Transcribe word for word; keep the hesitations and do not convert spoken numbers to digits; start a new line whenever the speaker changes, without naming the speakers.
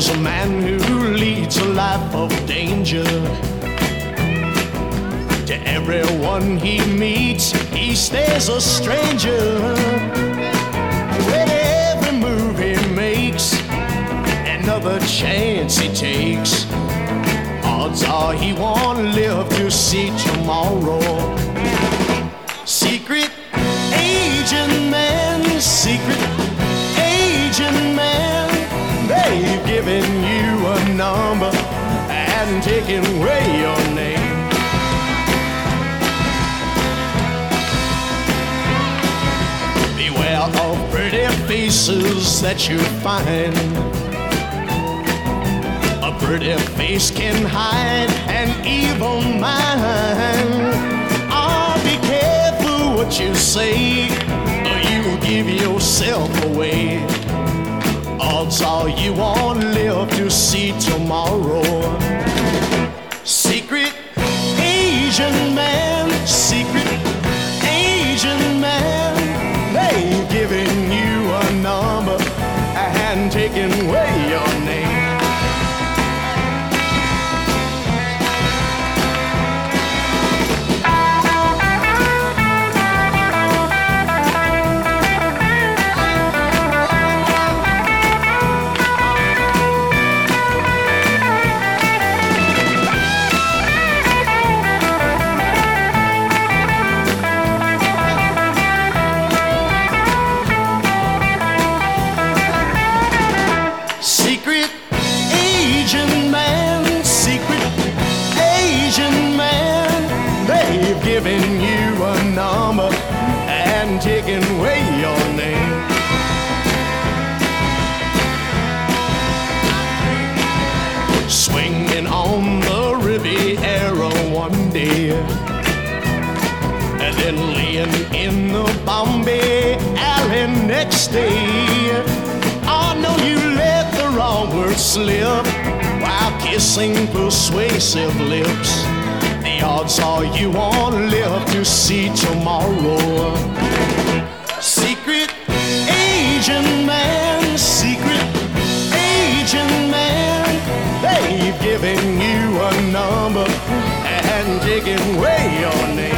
There's a man who leads a life of danger. To everyone he meets, he stays a stranger. With every move he makes, another chance he takes, odds are he won't live to see tomorrow. Secret agent man, secret agent man, they've given you a number and taken away your name. Beware of pretty faces that you find. A pretty face can hide an evil mind. Oh, be careful what you say, or you give yourself away. Odds are you won't live to see tomorrow. Secret Asian man, secret Asian man, they've given you a number and taken away your name. Secret Asian man, secret Asian man, they've given you a number and taken away your name. Swinging on the Riviera one day, and then laying in the Bombay alley next day. Oh no, you let the wrong word slip while kissing persuasive lips. The odds are you won't live to see tomorrow. Secret Asian man, secret Asian man, they've given you a number and taken away your name.